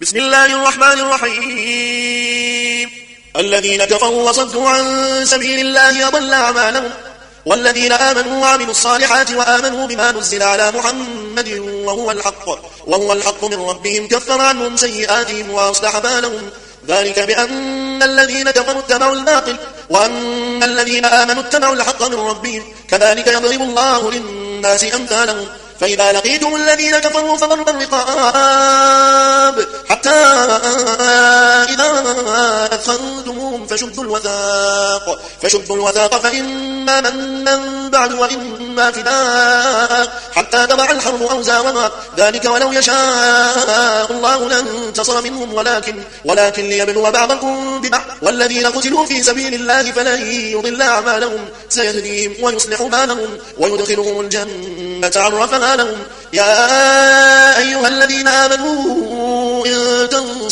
بسم الله الرحمن الرحيم. الذين كفروا وصدوا عن سبيل الله أضل أعمالهم، والذين آمنوا وعملوا الصالحات وآمنوا بما نزل على محمد وهو الحق من ربهم كفر عنهم سيئاتهم وأصلح بالهم. ذلك بأن الذين كفروا اتبعوا الباطل وأن الذين آمنوا اتبعوا الحق من ربهم، كذلك يضرب الله للناس أمثالهم. فإذا لقيتم الذين كفروا فضرب الرقاب حتى إذا أثخنتموهم فشدوا الوثاق فإما منا بعد وإما فداء حتى تضع الحرب أوزارها، ذلك ولو يشاء الله لانتصر منهم ولكن ليبلو بعضكم ببعض. والذين قتلوا في سبيل الله فلن يضل أعمالهم، سيهديهم ويصلح بالهم ويدخلهم الجنة عرفها لهم. يا أيها الذين آمنوا إن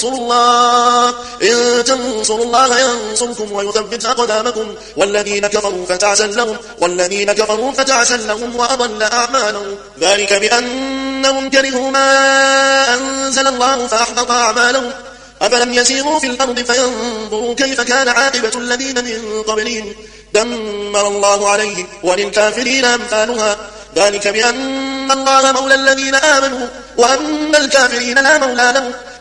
تنصروا الله ينصركم ويثبت أقدامكم. والذين كفروا فتعسا لهم وأضل أعمالهم. ذلك بأنهم كرهوا ما أنزل الله فأحبط أعمالهم. أفلم يسيروا في الأرض فينظروا كيف كان عاقبة الذين من قبلهم، دمر الله عليهم وللكافرين أمثالها. ذلك بأن الله مولى الذين آمنوا وأن الكافرين لا مولى لهم.